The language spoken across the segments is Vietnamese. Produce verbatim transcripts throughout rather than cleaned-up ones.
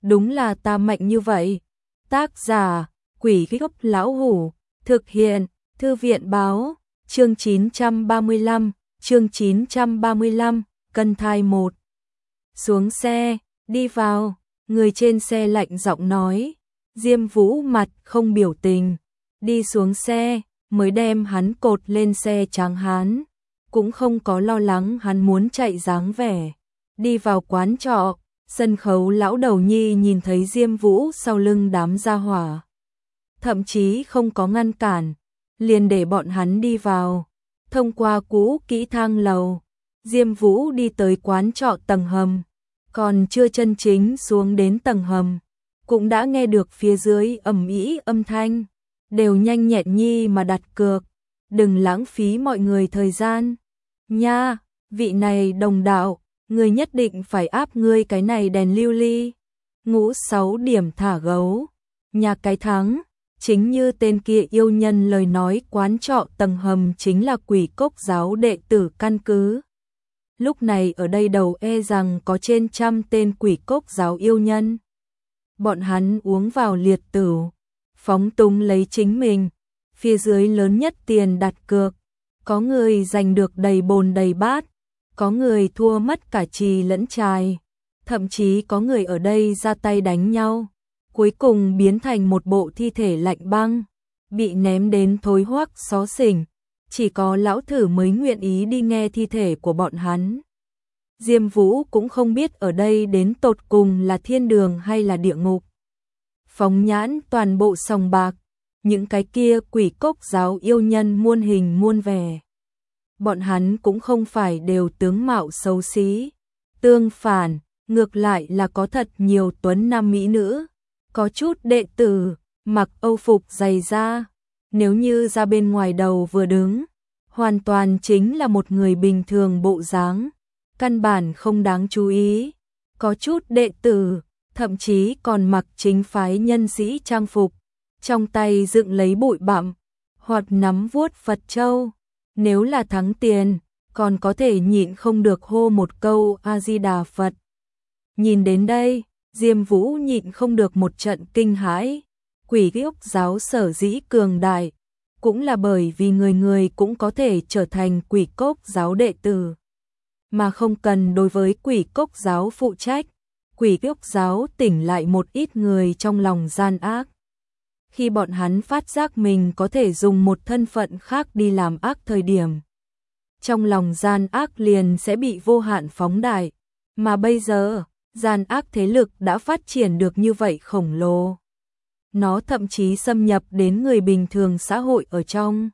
đúng là ta mạnh như vậy. Tác giả, Quỷ Gốc Lão Hủ, thực hiện, Thư viện báo, chương chín trăm ba mươi lăm, chương chín trăm ba mươi lăm, cân thai một. Xuống xe, đi vào, người trên xe lạnh giọng nói, Diêm Vũ mặt không biểu tình, đi xuống xe, mới đem hắn cột lên xe tráng hán, cũng không có lo lắng hắn muốn chạy dáng vẻ. Đi vào quán trọ, sân khấu lão đầu nhi nhìn thấy Diêm Vũ sau lưng đám gia hỏa. Thậm chí không có ngăn cản, liền để bọn hắn đi vào. Thông qua cũ kỹ thang lầu, Diêm Vũ đi tới quán trọ tầng hầm, còn chưa chân chính xuống đến tầng hầm, cũng đã nghe được phía dưới ầm ĩ âm thanh, đều nhanh nhẹn nhi mà đặt cược, đừng lãng phí mọi người thời gian. Nha, vị này đồng đạo, người nhất định phải áp ngươi cái này đèn lưu ly. Ngũ sáu điểm thả gấu, nhà cái thắng, chính như tên kia yêu nhân lời nói, quán trọ tầng hầm chính là Quỷ Cốc giáo đệ tử căn cứ. Lúc này ở đây đầu e rằng có trên trăm tên Quỷ Cốc giáo yêu nhân. Bọn hắn uống vào liệt tửu, phóng túng lấy chính mình, phía dưới lớn nhất tiền đặt cược, có người giành được đầy bồn đầy bát, có người thua mất cả trì lẫn chài, thậm chí có người ở đây ra tay đánh nhau, cuối cùng biến thành một bộ thi thể lạnh băng, bị ném đến thối hoắc xó xỉnh, chỉ có lão thử mới nguyện ý đi nghe thi thể của bọn hắn. Diêm Vũ cũng không biết ở đây đến tột cùng là thiên đường hay là địa ngục. Phóng nhãn toàn bộ sòng bạc, những cái kia Quỷ Cốc giáo yêu nhân muôn hình muôn vẻ. Bọn hắn cũng không phải đều tướng mạo xấu xí, tương phản, ngược lại là có thật nhiều tuấn nam mỹ nữ, có chút đệ tử, mặc âu phục dày da, nếu như ra bên ngoài đầu vừa đứng, hoàn toàn chính là một người bình thường bộ dáng, căn bản không đáng chú ý, có chút đệ tử, thậm chí còn mặc chính phái nhân sĩ trang phục, trong tay dựng lấy bụi bặm, hoặc nắm vuốt Phật châu. Nếu là thắng tiền, còn có thể nhịn không được hô một câu A-di-đà Phật. Nhìn đến đây, Diêm Vũ nhịn không được một trận kinh hãi. Quỷ Cốc giáo sở dĩ cường đại, cũng là bởi vì người người cũng có thể trở thành Quỷ Cốc giáo đệ tử, mà không cần đối với Quỷ Cốc giáo phụ trách. Quỷ Cốc giáo tỉnh lại một ít người trong lòng gian ác. Khi bọn hắn phát giác mình có thể dùng một thân phận khác đi làm ác thời điểm, trong lòng gian ác liền sẽ bị vô hạn phóng đại, mà bây giờ, gian ác thế lực đã phát triển được như vậy khổng lồ. Nó thậm chí xâm nhập đến người bình thường xã hội ở trong.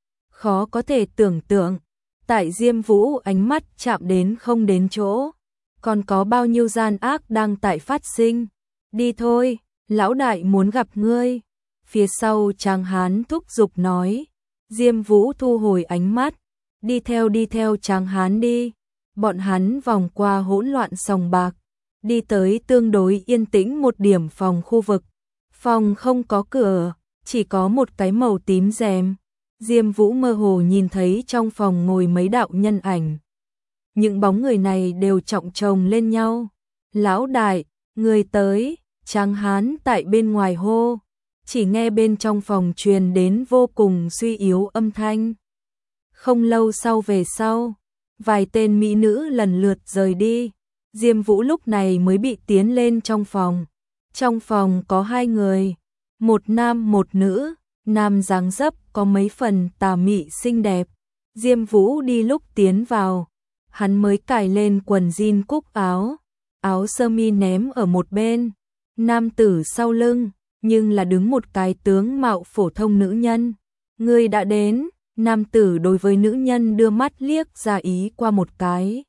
Khó có thể tưởng tượng, tại Diêm Vũ ánh mắt chạm đến không đến chỗ, còn có bao nhiêu gian ác đang tại phát sinh. Đi thôi, lão đại muốn gặp ngươi. Phía sau tráng hán thúc giục nói. Diêm Vũ thu hồi ánh mắt, đi theo đi theo tráng hán đi. Bọn hắn vòng qua hỗn loạn sòng bạc, đi tới tương đối yên tĩnh một điểm phòng khu vực. Phòng không có cửa, chỉ có một cái màu tím rèm. Diêm Vũ mơ hồ nhìn thấy trong phòng ngồi mấy đạo nhân ảnh. Những bóng người này đều trọng chồng lên nhau. Lão đại, người tới, tráng hán tại bên ngoài hô. Chỉ nghe bên trong phòng truyền đến vô cùng suy yếu âm thanh. Không lâu sau về sau, vài tên mỹ nữ lần lượt rời đi. Diêm Vũ lúc này mới bị tiến lên trong phòng. Trong phòng có hai người, một nam một nữ, nam dáng dấp có mấy phần tà mị xinh đẹp. Diêm Vũ đi lúc tiến vào, hắn mới cài lên quần jean cúc áo, áo sơ mi ném ở một bên, nam tử sau lưng, nhưng là đứng một cái tướng mạo phổ thông nữ nhân. Người đã đến, nam tử đối với nữ nhân đưa mắt liếc ra ý qua một cái.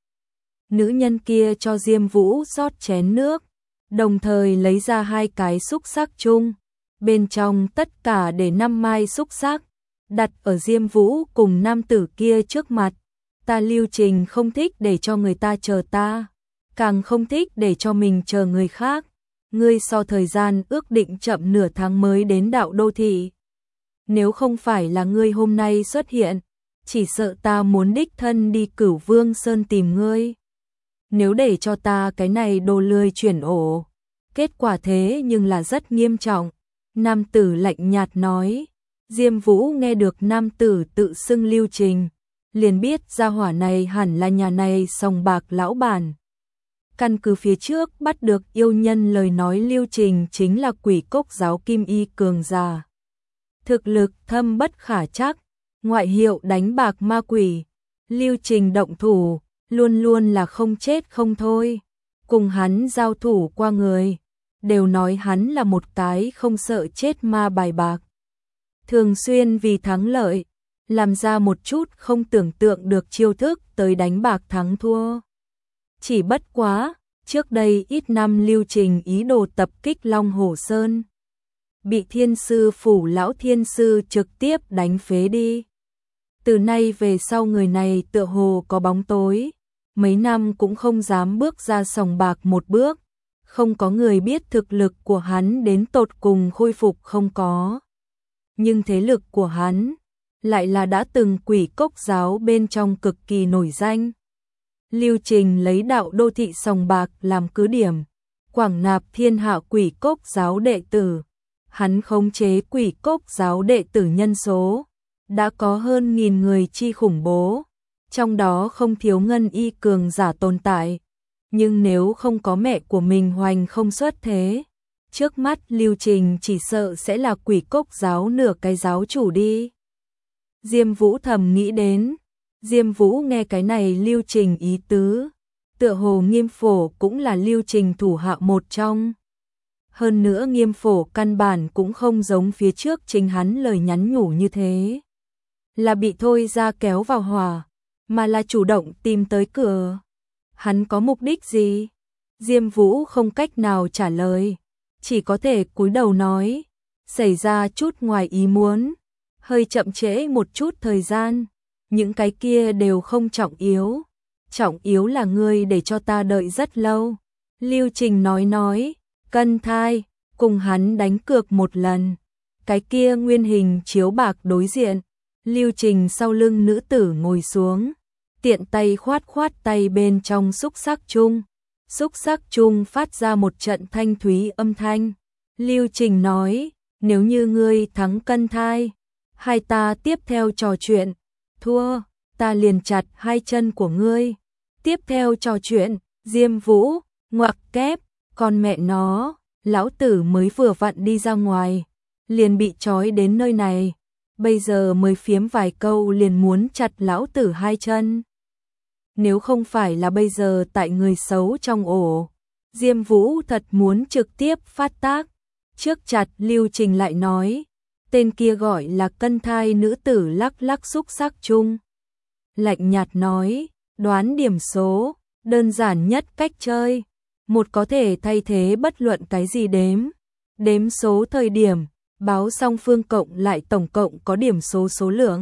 Nữ nhân kia cho Diêm Vũ rót chén nước, đồng thời lấy ra hai cái xúc xắc chung, bên trong tất cả để năm mai xúc xắc, đặt ở Diêm Vũ cùng nam tử kia trước mặt. Ta Lưu Trình không thích để cho người ta chờ ta, càng không thích để cho mình chờ người khác. Ngươi so thời gian ước định chậm nửa tháng mới đến đạo đô thị. Nếu không phải là ngươi hôm nay xuất hiện, chỉ sợ ta muốn đích thân đi Cửu Vương Sơn tìm ngươi. Nếu để cho ta cái này đồ lười chuyển ổ, Kết quả thế nhưng là rất nghiêm trọng. Nam tử lạnh nhạt nói. Diêm Vũ nghe được nam tử tự xưng Lưu Trình, liền biết gia hỏa này hẳn là nhà này sòng bạc lão bản. Căn cứ phía trước bắt được yêu nhân lời nói, Lưu Trình chính là Quỷ Cốc giáo kim y cường giả. Thực lực thâm bất khả trắc, ngoại hiệu đánh bạc ma quỷ. Lưu Trình động thủ, luôn luôn là không chết không thôi. Cùng hắn giao thủ qua người, đều nói hắn là một cái không sợ chết ma bài bạc. Thường xuyên vì thắng lợi, làm ra một chút không tưởng tượng được chiêu thức tới đánh bạc thắng thua. Chỉ bất quá, trước đây ít năm Lưu Trình ý đồ tập kích Long Hổ Sơn, bị thiên sư phủ lão thiên sư trực tiếp đánh phế đi. Từ nay về sau người này tựa hồ có bóng tối, mấy năm cũng không dám bước ra sòng bạc một bước, không có người biết thực lực của hắn đến tột cùng khôi phục không có. Nhưng thế lực của hắn lại là đã từng Quỷ Cốc giáo bên trong cực kỳ nổi danh. Lưu Trình lấy đạo đô thị sòng bạc làm cứ điểm, quảng nạp thiên hạ Quỷ Cốc giáo đệ tử. Hắn khống chế Quỷ Cốc giáo đệ tử nhân số đã có hơn nghìn người chi khủng bố, trong đó không thiếu ngân y cường giả tồn tại. Nhưng nếu không có mẹ của mình hoành không xuất thế, trước mắt Lưu Trình chỉ sợ sẽ là Quỷ Cốc giáo nửa cái giáo chủ đi. Diêm Vũ thầm nghĩ đến. Diêm Vũ nghe cái này Lưu Trình ý tứ, tựa hồ Nghiêm Phổ cũng là Lưu Trình thủ hạ một trong. Hơn nữa Nghiêm Phổ căn bản cũng không giống phía trước chính hắn lời nhắn nhủ như thế, là bị thôi ra kéo vào hỏa, mà là chủ động tìm tới cửa. Hắn có mục đích gì? Diêm Vũ không cách nào trả lời, chỉ có thể cúi đầu nói, xảy ra chút ngoài ý muốn, hơi chậm trễ một chút thời gian, những cái kia đều không trọng yếu, trọng yếu là ngươi để cho ta đợi rất lâu. Lưu Trình nói nói, cân thai, cùng hắn đánh cược một lần, cái kia nguyên hình chiếu bạc đối diện, Lưu Trình sau lưng nữ tử ngồi xuống, tiện tay khoát khoát tay bên trong xúc sắc chung, xúc sắc chung phát ra một trận thanh thúy âm thanh. Lưu Trình nói, nếu như ngươi thắng cân thai, hai ta tiếp theo trò chuyện, thua, ta liền chặt hai chân của ngươi. Tiếp theo trò chuyện, Diêm Vũ, ngoặc kép, con mẹ nó, lão tử mới vừa vặn đi ra ngoài, liền bị trói đến nơi này, bây giờ mới phiếm vài câu liền muốn chặt lão tử hai chân. Nếu không phải là bây giờ tại người xấu trong ổ, Diêm Vũ thật muốn trực tiếp phát tác. Trước chặt Lưu Trình lại nói, tên kia gọi là cân thai nữ tử lắc lắc xúc sắc chung. Lạnh nhạt nói, đoán điểm số, đơn giản nhất cách chơi, một có thể thay thế bất luận cái gì đếm. Đếm số thời điểm, báo song phương cộng lại tổng cộng có điểm số số lượng.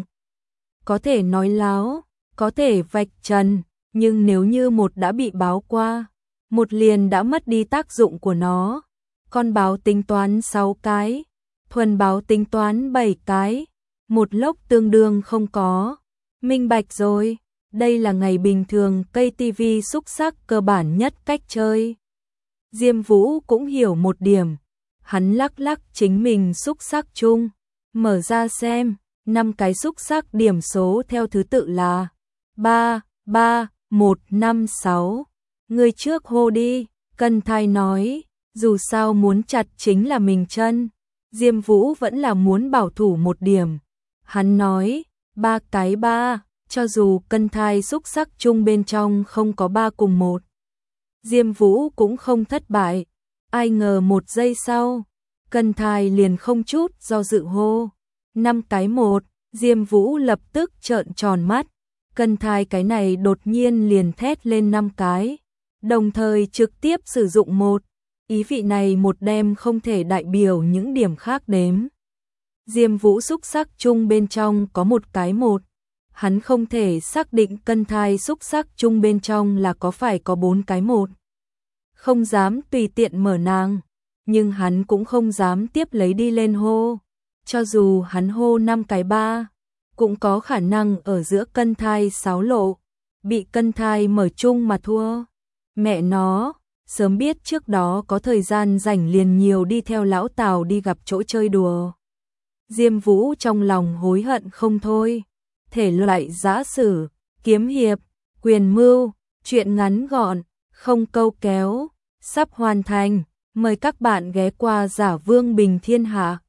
Có thể nói láo, có thể vạch trần, nhưng nếu như một đã bị báo qua, một liền đã mất đi tác dụng của nó. Con báo tính toán sáu cái, thuần báo tính toán bảy cái, một lốc tương đương không có. Minh bạch rồi, đây là ngày bình thường cây tivi xúc sắc cơ bản nhất cách chơi. Diêm Vũ cũng hiểu một điểm, hắn lắc lắc chính mình xúc sắc chung, mở ra xem, năm cái xúc sắc điểm số theo thứ tự là ba, ba, một, năm, sáu. Người trước hô đi, Cân Thai nói, dù sao muốn chặt chính là mình chân. Diêm Vũ vẫn là muốn bảo thủ một điểm. Hắn nói, ba cái ba, cho dù Cân Thai xúc sắc chung bên trong không có ba cùng một. Diêm Vũ cũng không thất bại. Ai ngờ một giây sau, Cân Thai liền không chút do dự hô. Năm cái một, Diêm Vũ lập tức trợn tròn mắt. Cân Thai cái này đột nhiên liền thét lên năm cái, đồng thời trực tiếp sử dụng một. Ý vị này một đem không thể đại biểu những điểm khác đếm. Diêm Vũ xúc sắc chung bên trong có một cái một. Hắn không thể xác định Cân Thai xúc sắc chung bên trong là có phải có bốn cái một. Không dám tùy tiện mở nàng, nhưng hắn cũng không dám tiếp lấy đi lên hô. Cho dù hắn hô năm cái ba, cũng có khả năng ở giữa Cân Thai sáu lộ, bị Cân Thai mở chung mà thua. Mẹ nó, sớm biết trước đó có thời gian rảnh liền nhiều đi theo lão Tào đi gặp chỗ chơi đùa. Diêm Vũ trong lòng hối hận không thôi. Thể loại giã sử, kiếm hiệp, quyền mưu, truyện ngắn gọn, không câu kéo, sắp hoàn thành. Mời các bạn ghé qua Giả Vương Bình Thiên Hạ.